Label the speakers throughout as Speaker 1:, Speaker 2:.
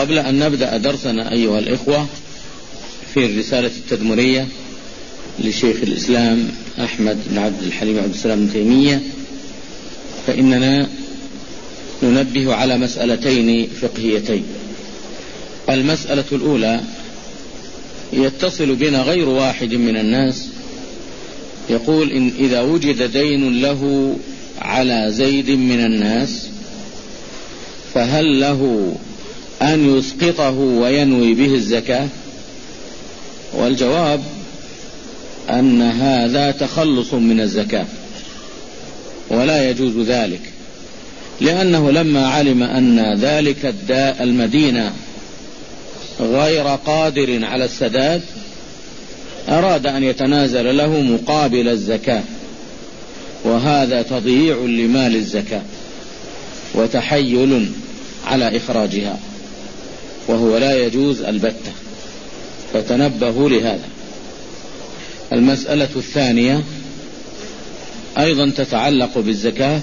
Speaker 1: قبل أن نبدأ درسنا أيها الإخوة في الرسالة التدمرية لشيخ الإسلام أحمد بن عبد الحليم عبد السلام بن تيمية، فإننا ننبه على مسألتين فقهيتين. المسألة الأولى: يتصل بنا غير واحد من الناس يقول إن إذا وجد دين له على زيد من الناس فهل له أن يسقطه وينوي به الزكاة؟ والجواب أن هذا تخلص من الزكاة ولا يجوز ذلك، لأنه لما علم أن ذلك المدين غير قادر على السداد أراد أن يتنازل له مقابل الزكاة، وهذا تضييع لمال الزكاة وتحيل على إخراجها، وهو لا يجوز البتة، فتنبهوا لهذا. المسألة الثانية أيضا تتعلق بالزكاة.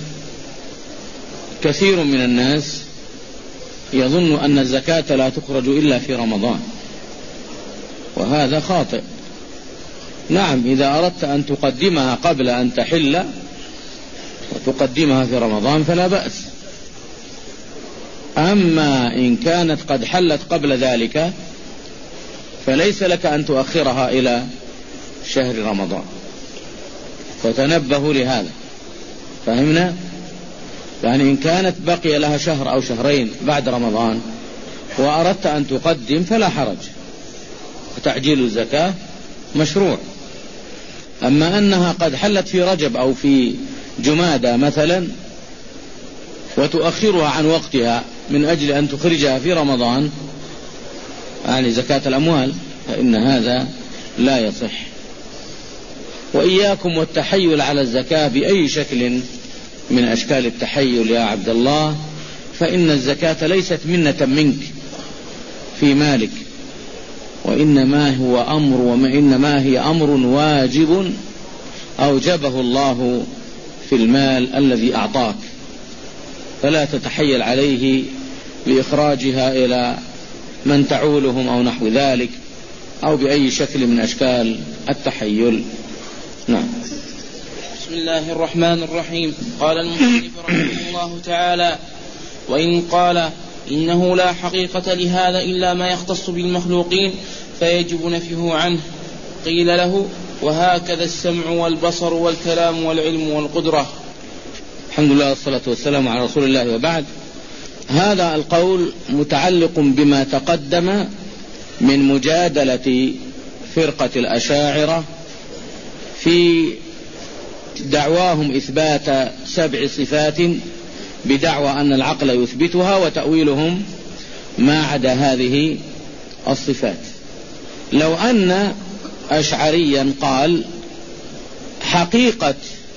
Speaker 1: كثير من الناس يظن أن الزكاة لا تخرج إلا في رمضان، وهذا خاطئ. نعم، إذا أردت أن تقدمها قبل أن تحل وتقدمها في رمضان فلا بأس، أما إن كانت قد حلت قبل ذلك فليس لك أن تؤخرها إلى شهر رمضان، فتنبهوا لهذا. فهمنا؟ يعني إن كانت بقي لها شهر أو شهرين بعد رمضان وأردت أن تقدم فلا حرج، وتعجيل الزكاة مشروع. أما أنها قد حلت في رجب أو في جمادى مثلا وتؤخرها عن وقتها من أجل أن تخرجها في رمضان، يعني زكاة الأموال، فإن هذا لا يصح. وإياكم والتحيل على الزكاة بأي شكل من أشكال التحيل يا عبد الله، فإن الزكاة ليست منة منك في مالك، وإنما هي أمر واجب أوجبه الله في المال الذي أعطاك، فلا تتحيل عليه بإخراجها إلى من تعولهم أو نحو ذلك، أو بأي شكل من أشكال التحيل. نعم.
Speaker 2: بسم الله الرحمن الرحيم. قال المصنف رحمه الله تعالى: وإن قال إنه لا حقيقة لهذا إلا ما يختص بالمخلوقين فيجب نفيه عنه، قيل له: وهكذا السمع والبصر والكلام والعلم والقدرة.
Speaker 1: الحمد لله والصلاة والسلام على رسول الله، وبعد. هذا القول متعلق بما تقدم من مجادلة فرقة الأشاعرة في دعواهم إثبات 7 صفات بدعوى أن العقل يثبتها، وتأويلهم ما عدا هذه الصفات. لو أن أشعريا قال حقيقة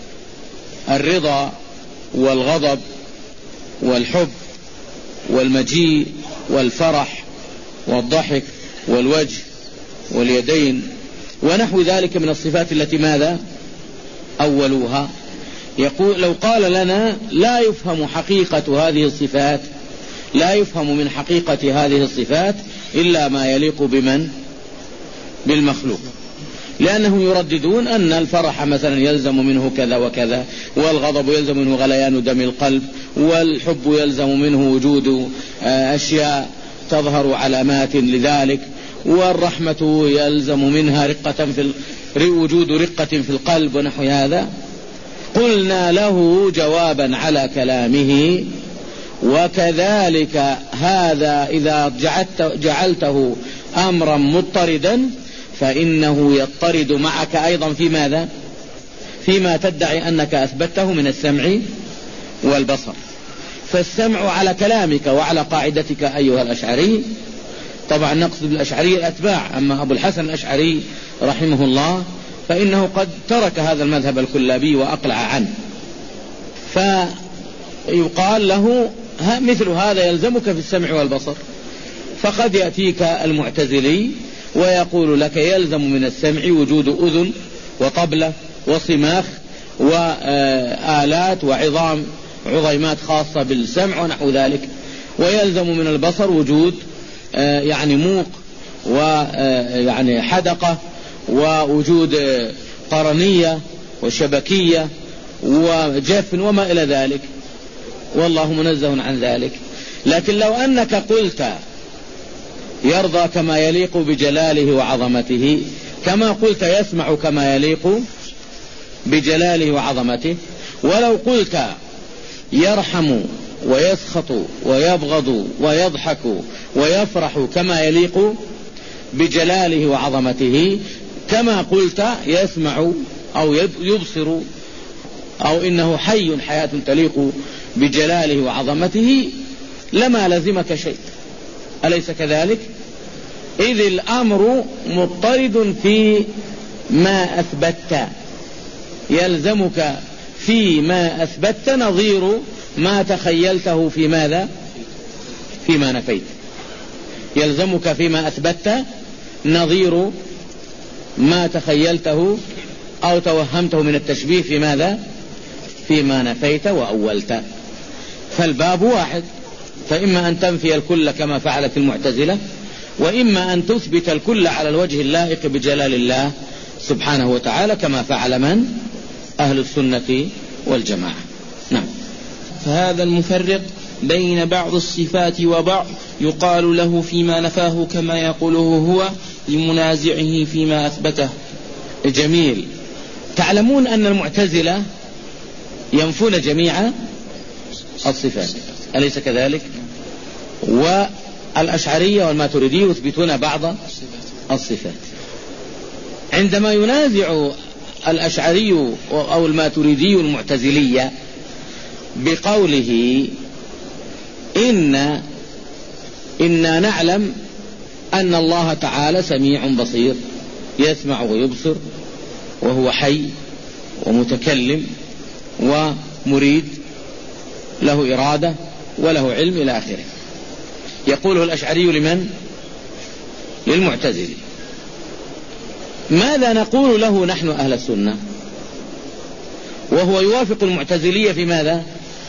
Speaker 1: الرضا والغضب والحب والمجيء والفرح والضحك والوجه واليدين ونحو ذلك من الصفات التي ماذا أولوها، يقول لو قال لنا لا يفهم حقيقة هذه الصفات، لا يفهم من حقيقة هذه الصفات إلا ما يليق بمن؟ بالمخلوق، لأنهم يرددون أن الفرح مثلا يلزم منه كذا وكذا، والغضب يلزم منه غليان دم القلب، والحب يلزم منه وجود أشياء تظهر علامات لذلك، والرحمة يلزم منها وجود رقة في القلب ونحو هذا. قلنا له جوابا على كلامه: وكذلك هذا إذا جعلته أمرا مضطردا فإنه يضطرد معك أيضا في ماذا؟ فيما تدعي أنك أثبته من السمع والبصر. فالسمع على كلامك وعلى قاعدتك أيها الأشعري، طبعا نقصد بالأشعري الأتباع، أما أبو الحسن الأشعري رحمه الله فإنه قد ترك هذا المذهب الكلابي وأقلع عنه، فيقال له مثل هذا يلزمك في السمع والبصر. فقد يأتيك المعتزلي ويقول لك يلزم من السمع وجود أذن وطبلة وصماخ وآلات وعظيمات خاصة بالسمع ونحو ذلك، ويلزم من البصر وجود يعني موق ويعني حدقة ووجود قرنية وشبكية وجفن وما إلى ذلك، والله منزه عن ذلك. لكن لو أنك قلت يرضى كما يليق بجلاله وعظمته، كما قلت يسمع كما يليق بجلاله وعظمته، ولو قلت يرحم ويسخط ويبغض ويضحك ويفرح كما يليق بجلاله وعظمته، كما قلت يسمع أو يبصر أو إنه حي حياة تليق بجلاله وعظمته، لما لزمك شيء. أليس كذلك؟ إذ الأمر مضطرد في ما أثبت، يلزمك فيما أثبت نظير ما تخيلته في ماذا؟ فيما نفيت. يلزمك فيما أثبت نظير ما تخيلته أو توهمته من التشبيه في ماذا؟ فيما نفيت وأولت. فالباب واحد، فإما أن تنفي الكل كما فعلت المعتزلة، وإما أن تثبت الكل على الوجه اللائق بجلال الله سبحانه وتعالى كما فعل من؟ أهل السنة والجماعة. نعم.
Speaker 2: فهذا المفرق بين بعض الصفات وبعض يقال له فيما نفاه كما يقوله هو لمنازعه فيما أثبته.
Speaker 1: جميل. تعلمون أن المعتزلة ينفون جميع الصفات، أليس كذلك؟ والأشعرية والماتريدية يثبتون بعض الصفات. عندما ينازع الأشعري أو الماتريدي المعتزلية بقوله إنا نعلم أن الله تعالى سميع بصير، يسمع ويبصر، وهو حي ومتكلم ومريد، له إرادة وله علم إلى آخره، يقوله الأشعري لمن؟ للمعتزلي. ماذا نقول له نحن أهل السنة وهو يوافق المعتزلية في ماذا؟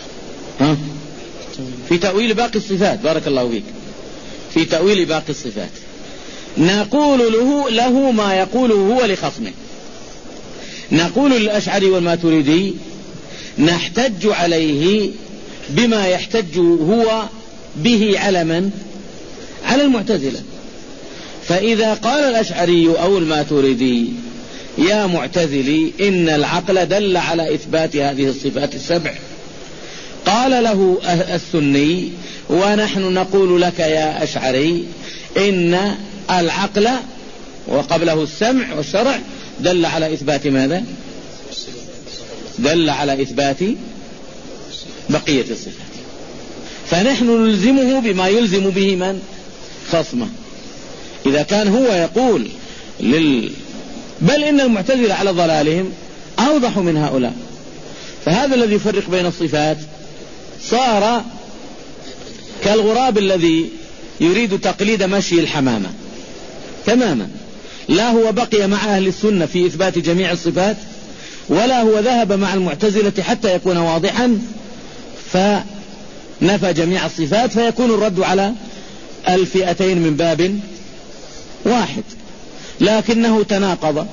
Speaker 1: في تأويل باقي الصفات. بارك الله فيك. في تأويل باقي الصفات نقول له ما يقوله هو لخصمه. نقول للأشعري والماتريدي نحتج عليه بما يحتج هو به على من؟ على المعتزلة. فإذا قال الأشعري أو الماتريدي يا معتزلي إن العقل دل على إثبات هذه الصفات السبع، قال له السني ونحن نقول لك يا أشعري إن العقل وقبله السمع والشرع دل على إثبات ماذا؟ دل على إثبات بقية الصفات. فنحن نلزمه بما يلزم به من؟ خصمه. إذا كان هو يقول بل إن المعتزلة على ضلالهم أوضح من هؤلاء. فهذا الذي يفرق بين الصفات صار كالغراب الذي يريد تقليد مشي الحمامة تماما. لا هو بقي مع أهل السنة في إثبات جميع الصفات، ولا هو ذهب مع المعتزلة حتى يكون واضحا فنفى جميع الصفات، فيكون الرد على الفئتين من باب واحد. لكنه تناقض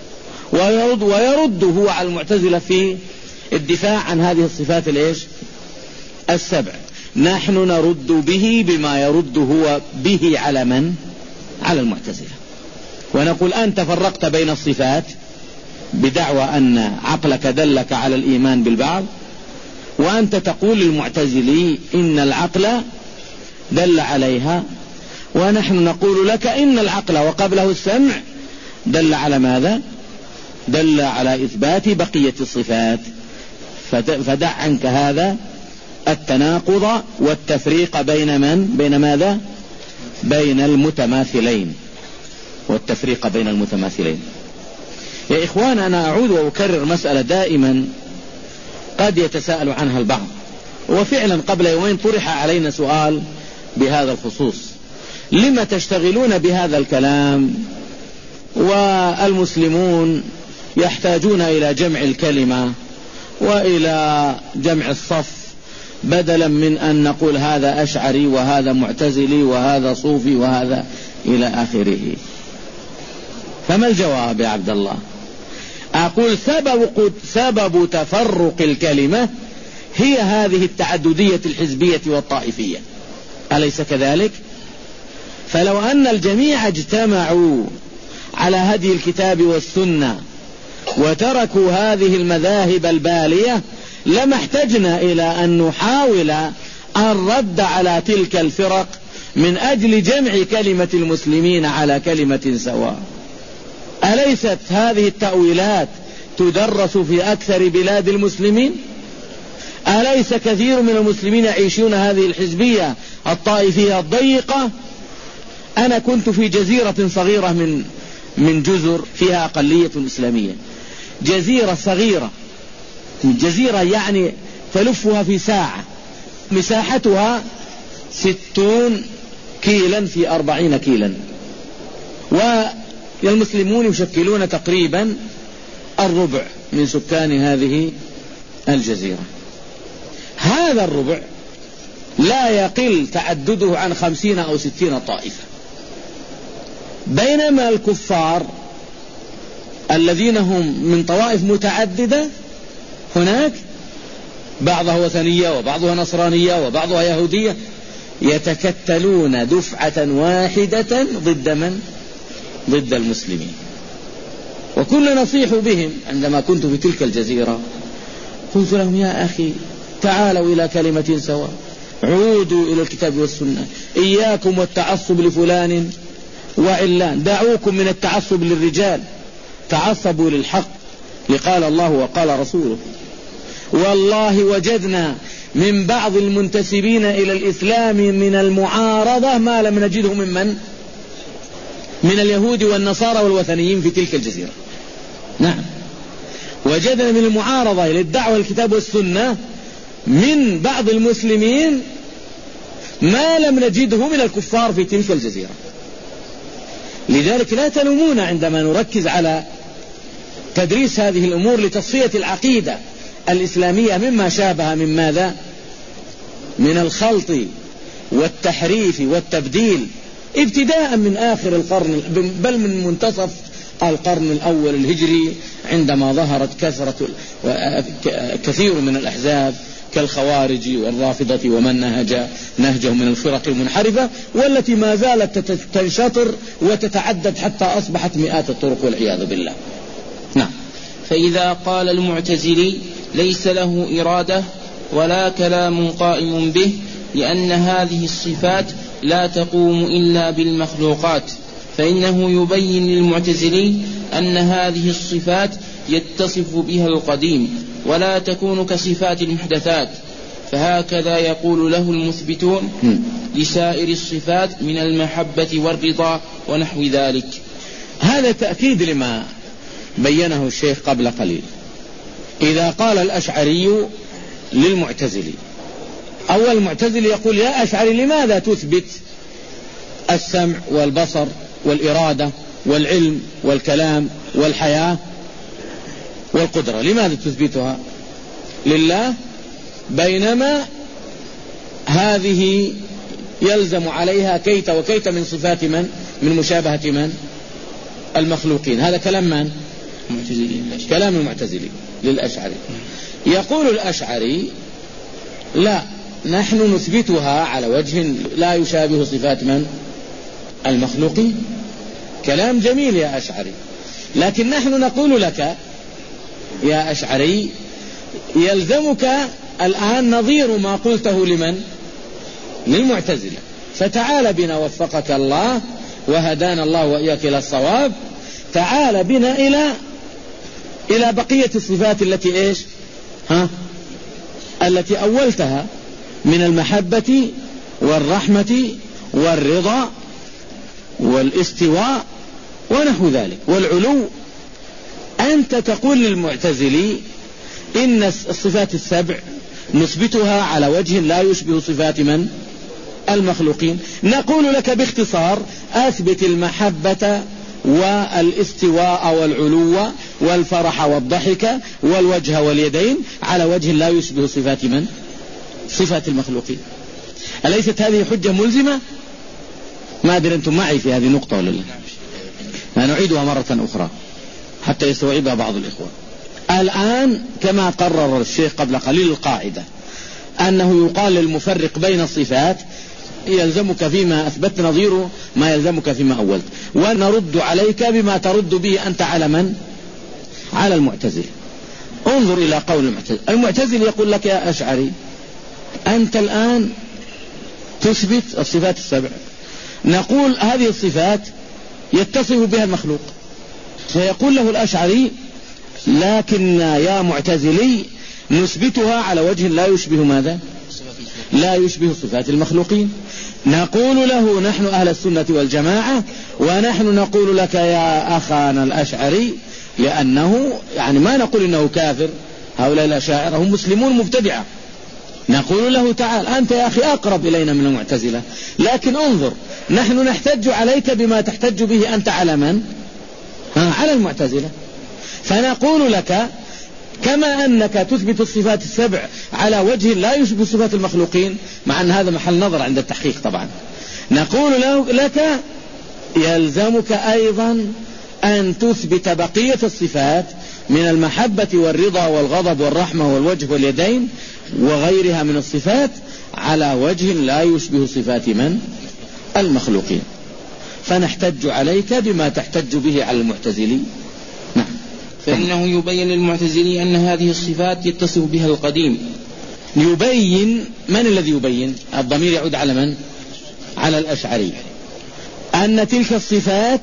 Speaker 1: ويرد هو على المعتزلة في الدفاع عن هذه الصفات السبع. نحن نرد به بما يرد هو به على من؟ على المعتزلة. ونقول أنت فرقت بين الصفات بدعوى أن عقلك دلك على الإيمان بالبعض، وأنت تقول للمعتزلي إن العقل دل عليها، ونحن نقول لك إن العقل وقبله السمع دل على ماذا؟ دل على إثبات بقية الصفات. فدع عنك هذا التناقض والتفريق بين من؟ بين ماذا؟ بين المتماثلين، والتفريق بين المتماثلين. يا إخوان، أنا أعود وأكرر مسألة دائما قد يتساءل عنها البعض، وفعلا قبل يومين طرح علينا سؤال بهذا الخصوص: لما تشتغلون بهذا الكلام والمسلمون يحتاجون إلى جمع الكلمة وإلى جمع الصف بدلا من أن نقول هذا أشعري وهذا معتزلي وهذا صوفي وهذا إلى آخره. فما الجواب يا عبد الله؟ أقول سبب تفرق الكلمة هي هذه التعددية الحزبية والطائفية، أليس كذلك؟ فلو أن الجميع اجتمعوا على هدي الكتاب والسنة وتركوا هذه المذاهب البالية لما احتجنا إلى أن نحاول الرد على تلك الفرق من أجل جمع كلمة المسلمين على كلمة سواء. أليست هذه التأويلات تدرس في أكثر بلاد المسلمين؟ أليس كثير من المسلمين يعيشون هذه الحزبية الطائفية الضيقة؟ أنا كنت في جزيرة صغيرة من جزر فيها أقلية إسلامية، جزيرة صغيرة، جزيرة يعني تلفها في ساعة، مساحتها 60 كيلا في 40 كيلا، والمسلمون يشكلون تقريبا الربع من سكان هذه الجزيرة. هذا الربع لا يقل تعدده عن 50 أو 60 طائفة، بينما الكفار الذين هم من طوائف متعددة هناك بعضها وثنية وبعضها نصرانية وبعضها يهودية يتكتلون دفعة واحدة ضد من؟ ضد المسلمين. وكنا نصيح بهم عندما كنت في تلك الجزيرة، قلت لهم يا أخي تعالوا إلى كلمة سواء، عودوا إلى الكتاب والسنة، إياكم والتعصب لفلان وعلان، دعوكم من التعصب للرجال، تعصبوا للحق لقال الله وقال رسوله. والله وجدنا من بعض المنتسبين إلى الإسلام من المعارضة ما لم نجده من اليهود والنصارى والوثنيين في تلك الجزيرة. نعم، وجدنا من المعارضة للدعوة الكتاب والسنة من بعض المسلمين ما لم نجده من الكفار في تلك الجزيرة. لذلك لا تلومون عندما نركز على تدريس هذه الأمور لتصفية العقيدة الإسلامية مما شابه من ماذا؟ من الخلط والتحريف والتبديل، ابتداء من آخر القرن بل من منتصف القرن الأول الهجري، عندما ظهرت كثير من الأحزاب كالخوارج والرافضة ومن نهجه من الفرق المنحرفة، والتي ما زالت تنشطر وتتعدد حتى أصبحت مئات الطرق والعياذ بالله. نعم.
Speaker 2: فإذا قال المعتزلي ليس له إرادة ولا كلام قائم به لأن هذه الصفات لا تقوم إلا بالمخلوقات، فإنه يبين للمعتزلي أن هذه الصفات يتصف بها القديم ولا تكون كصفات المحدثات، فهكذا يقول له المثبتون لسائر الصفات من المحبة والرضا ونحو ذلك.
Speaker 1: هذا تأكيد لما بينه الشيخ قبل قليل. إذا قال الأشعري للمعتزلي، أول المعتزلي يقول يا أشعري لماذا تثبت السمع والبصر والإرادة والعلم والكلام والحياة والقدرة، لماذا تثبتها لله بينما هذه يلزم عليها كيت وكيت من صفات من مشابهة من المخلوقين؟ هذا كلام من؟ كلام المعتزلي للأشعري. يقول الأشعري لا، نحن نثبتها على وجه لا يشابه صفات من المخلوقين. كلام جميل يا أشعري، لكن نحن نقول لك يا أشعري يلزمك الآن نظير ما قلته للمعتزلة، فتعال بنا وفقك الله وهدانا الله وإياك إلى الصواب، تعال بنا إلى بقية الصفات التي التي أولتها من المحبة والرحمة والرضا والاستواء ونحو ذلك والعلو. أنت تقول للمعتزلي إن الصفات السبع نثبتها على وجه لا يشبه صفات من المخلوقين. نقول لك باختصار أثبت المحبة والاستواء والعلو والفرح والضحك والوجه واليدين على وجه لا يشبه صفات من صفات المخلوقين. أليست هذه حجة ملزمة؟ ما أدري أنتم معي في هذه النقطة ولا لا؟ نعيدها مرة أخرى حتى يستوعبها بعض الإخوة. الآن كما قرر الشيخ قبل قليل القاعدة أنه يقال للمفرق بين الصفات يلزمك فيما أثبت نظير ما يلزمك فيما أولت، ونرد عليك بما ترد به أنت على من؟ على المعتزلة. انظر إلى قول المعتزل يقول لك يا أشعري أنت الآن تثبت الصفات السبع، نقول هذه الصفات يتصف بها المخلوق، فيقول له الأشعري لكن يا معتزلي نثبتها على وجه لا يشبه ماذا؟ لا يشبه صفات المخلوقين. نقول له نحن أهل السنة والجماعة ونحن نقول لك يا أخانا الأشعري، لأنه يعني ما نقول إنه كافر، هؤلاء الأشاعرة هم مسلمون مبتدعة، نقول له تعال أنت يا أخي أقرب إلينا من المعتزلة، لكن انظر نحن نحتج عليك بما تحتج به أنت على من؟ على المعتزلة. فنقول لك كما أنك تثبت الصفات السبع على وجه لا يشبه صفات المخلوقين، مع أن هذا محل نظر عند التحقيق طبعا، نقول لك يلزمك أيضا أن تثبت بقية الصفات من المحبة والرضا والغضب والرحمة والوجه واليدين وغيرها من الصفات على وجه لا يشبه صفات من؟ المخلوقين. فنحتج عليك بما تحتج به على المعتزلي. نعم.
Speaker 2: فإنه يبين للمعتزلي أن هذه الصفات يتصف بها القديم.
Speaker 1: يبين، من الذي يبين؟ الضمير يعود على من؟ على الأشعري، أن تلك الصفات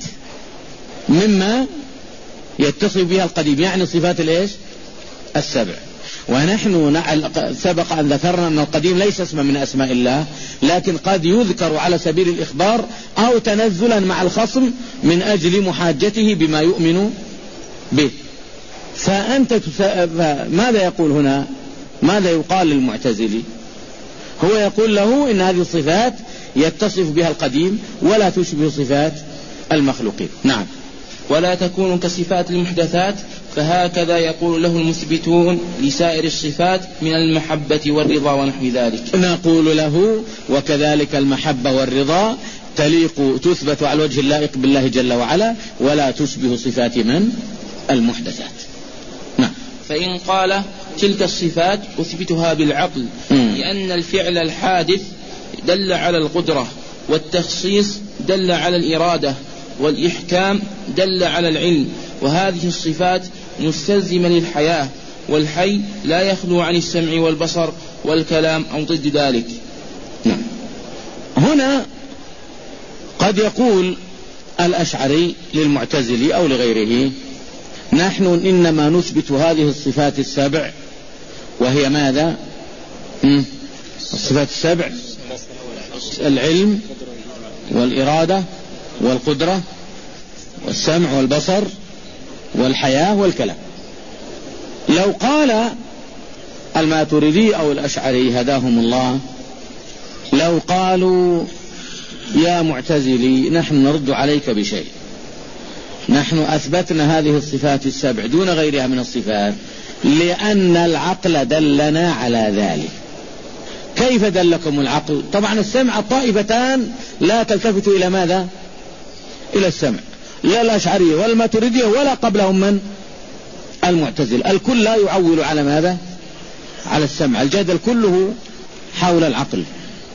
Speaker 1: مما يتصف بها القديم، يعني صفات الإيش؟ السبع. ونحن سبق أن ذكرنا أن القديم ليس اسما من أسماء الله، لكن قد يذكر على سبيل الإخبار أو تنزلا مع الخصم من أجل محاجته بما يؤمن به. فأنت ماذا يقول هنا؟ ماذا يقال للمعتزلي؟ هو يقول له إن هذه الصفات يتصف بها القديم ولا تشبه صفات المخلوقين. نعم.
Speaker 2: ولا تكون كصفات المحدثات، فهكذا يقول له المثبتون لسائر الصفات من المحبة والرضا ونحو ذلك.
Speaker 1: نقول له وكذلك المحبة والرضا تثبت على الوجه اللائق بالله جل وعلا ولا تشبه صفات من؟ المحدثات. نعم.
Speaker 2: فإن قال تلك الصفات أثبتها بالعقل لأن الفعل الحادث دل على القدرة، والتخصيص دل على الإرادة، والإحكام دل على العلم، وهذه الصفات مستلزمة للحياة، والحي لا يخلو عن السمع والبصر والكلام أو ضد ذلك.
Speaker 1: نعم. هنا قد يقول الأشعري للمعتزلي أو لغيره نحن إنما نثبت هذه الصفات السبع، وهي ماذا؟ الصفات السبع: العلم والإرادة والقدرة والسمع والبصر والحياة والكلام. لو قال الماتريدي أو الأشعري هداهم الله، لو قالوا يا معتزلي نحن نرد عليك بشيء، نحن أثبتنا هذه الصفات السبع دون غيرها من الصفات لأن العقل دلنا على ذلك. كيف دلكم العقل؟ طبعا السمع الطائفتان لا تلتفت إلى ماذا؟ إلى السمع، لا الأشعرية ولا الماتريدية ولا قبلهم من؟ المعتزلة. الكل لا يعول على ماذا؟ على السمع. الجدل كله حول العقل.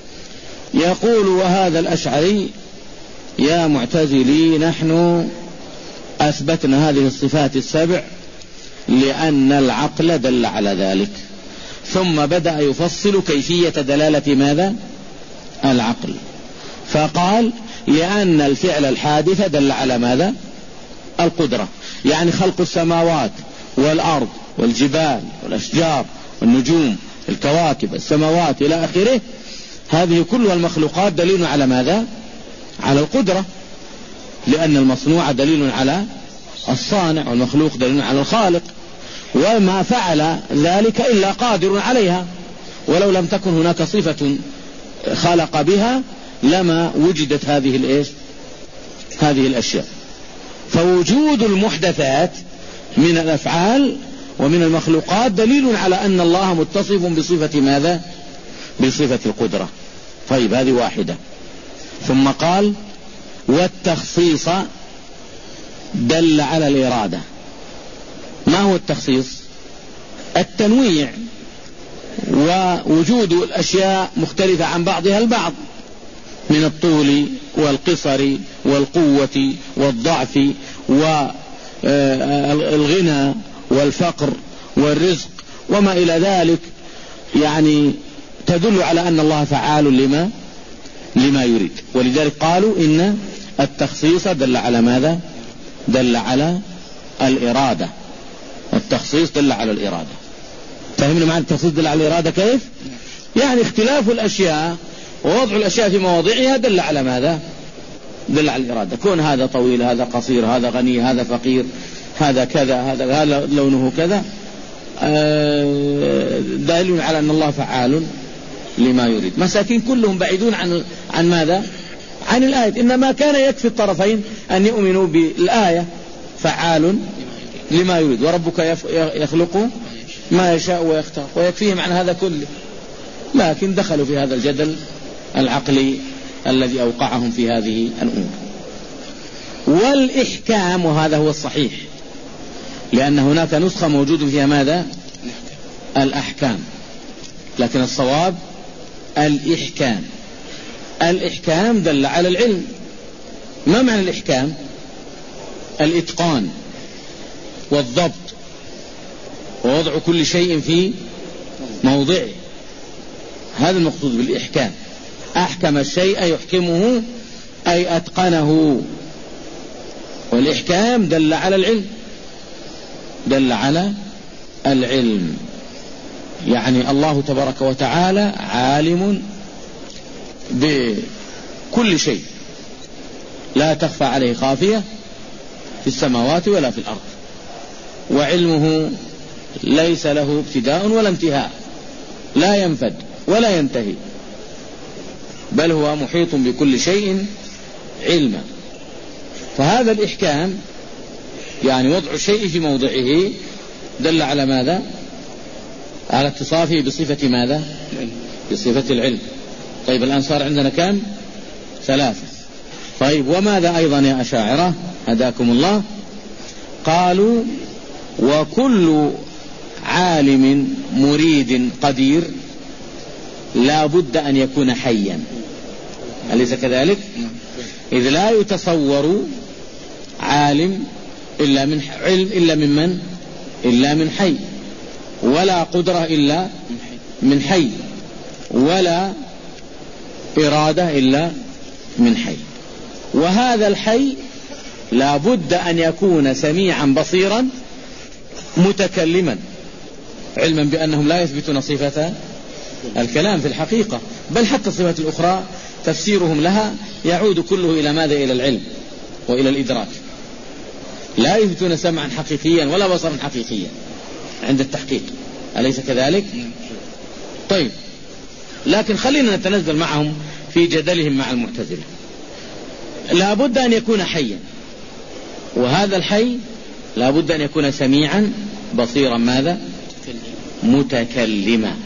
Speaker 1: يقول وهذا الأشعري يا معتزلي نحن أثبتنا هذه الصفات السبع لأن العقل دل على ذلك، ثم بدأ يفصل كيفية دلالة ماذا؟ العقل، فقال لأن الفعل الحادث دل على ماذا؟ القدرة، يعني خلق السماوات والأرض والجبال والأشجار والنجوم الكواكب السماوات إلى آخره، هذه كلها المخلوقات دليل على ماذا؟ على القدرة، لأن المصنوع دليل على الصانع والمخلوق دليل على الخالق، وما فعل ذلك إلا قادر عليها، ولو لم تكن هناك صفة خلق بها لما وجدت هذه الأشياء. فوجود المحدثات من الأفعال ومن المخلوقات دليل على أن الله متصف بصفة ماذا؟ بصفة القدرة. طيب هذه واحدة. ثم قال والتخصيص دل على الإرادة. ما هو التخصيص؟ التنويع ووجود الأشياء مختلفة عن بعضها البعض من الطول والقصر والقوة والضعف والغنى والفقر والرزق وما إلى ذلك، يعني تدل على أن الله فعال لما يريد. ولذلك قالوا إن التخصيص دل على ماذا؟ دل على الإرادة. التخصيص دل على الإرادة. فهمنا معنى التخصيص دل على الإرادة كيف؟ يعني اختلاف الأشياء ووضع الأشياء في مواضعها دل على ماذا؟ دل على الإرادة. كون هذا طويل، هذا قصير، هذا غني، هذا فقير، هذا كذا، هذا لونه كذا، دليل على أن الله فعال لما يريد. مساكين كلهم بعيدون عن ماذا؟ عن الآية. إنما كان يكفي الطرفين أن يؤمنوا بالآية فعال لما يريد وربك يخلق ما يشاء ويختار، ويكفيهم عن هذا كله. لكن دخلوا في هذا الجدل العقلي الذي أوقعهم في هذه الأمور. والإحكام، وهذا هو الصحيح، لأن هناك نسخة موجود فيها ماذا؟ الأحكام، لكن الصواب الإحكام. الإحكام دل على العلم. ما معنى الإحكام؟ الإتقان والضبط ووضع كل شيء في موضعه، هذا المقصود بالإحكام. أحكم الشيء يحكمه أي أتقنه. والإحكام دل على العلم، دل على العلم، يعني الله تبارك وتعالى عالم بكل شيء، لا تخفى عليه خافية في السماوات ولا في الأرض، وعلمه ليس له ابتداء ولا انتهاء، لا ينفد ولا ينتهي، بل هو محيط بكل شيء علما. فهذا الإحكام يعني وضع الشيء في موضعه دل على ماذا؟ على اتصافه بصفة ماذا؟ بصفة العلم. طيب الآن صار عندنا كم؟ 3. طيب وماذا أيضا يا أشاعرة هداكم الله؟ قالوا وكل عالم مريد قدير لا بد أن يكون حيا، أليس كذلك؟ إذ لا يتصور عالم إلا من علم إلا من من؟ إلا من حي، ولا قدرة إلا من حي، ولا إرادة إلا من حي. وهذا الحي لا بد أن يكون سميعا بصيرا متكلما، علما بأنهم لا يثبتون صفة الكلام في الحقيقة، بل حتى الصفات الأخرى تفسيرهم لها يعود كله إلى ماذا؟ إلى العلم وإلى الإدراك. لا يثبتون سمعا حقيقيا ولا بصرا حقيقيا عند التحقيق، أليس كذلك؟ طيب لكن خلينا نتنزل معهم في جدلهم مع المعتزلة. لا بد أن يكون حيا، وهذا الحي لا بد أن يكون سميعا بصيرا ماذا؟ متكلما.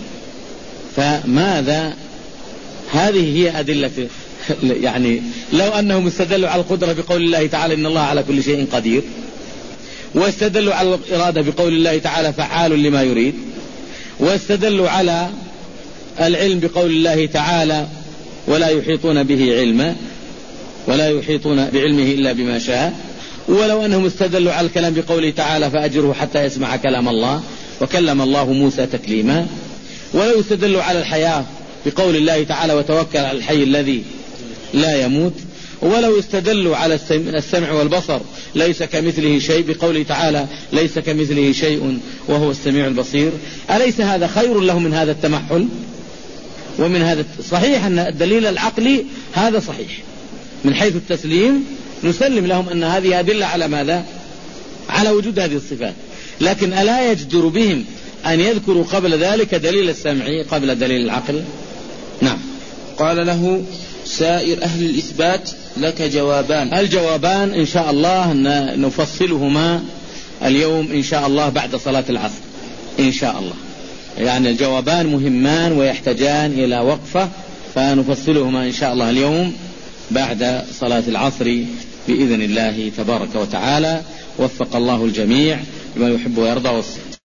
Speaker 1: فماذا؟ هذه هي أدلة، يعني لو أنهم استدلوا على القدرة بقول الله تعالى إن الله على كل شيء قدير، واستدلوا على الإرادة بقول الله تعالى فعال لما يريد، واستدلوا على العلم بقول الله تعالى ولا يحيطون به علما، ولا يحيطون بعلمه إلا بما شاء، ولو أنهم استدلوا على الكلام بقوله تعالى فأجره حتى يسمع كلام الله وكلم الله موسى تكليما، ولو استدلوا على الحياة بقول الله تعالى وتوكل على الحي الذي لا يموت، ولو استدلوا على السمع والبصر ليس كمثله شيء بقوله تعالى ليس كمثله شيء وهو السميع البصير، أليس هذا خير له من هذا التمحل ومن هذا؟ صحيح أن الدليل العقلي هذا صحيح من حيث التسليم، نسلم لهم أن هذه أدلة على ماذا؟ على وجود هذه الصفات، لكن ألا يجدر بهم أن يذكروا قبل ذلك دليل السمع قبل دليل العقل؟ نعم.
Speaker 2: قال له سائر أهل الإثبات لك جوابان.
Speaker 1: الجوابان إن شاء الله نفصلهما اليوم إن شاء الله بعد صلاة العصر إن شاء الله. يعني الجوابان مهمان ويحتاجان إلى وقفة، فنفصلهما إن شاء الله اليوم بعد صلاة العصر بإذن الله تبارك وتعالى. وفق الله الجميع لما يحب ويرضى.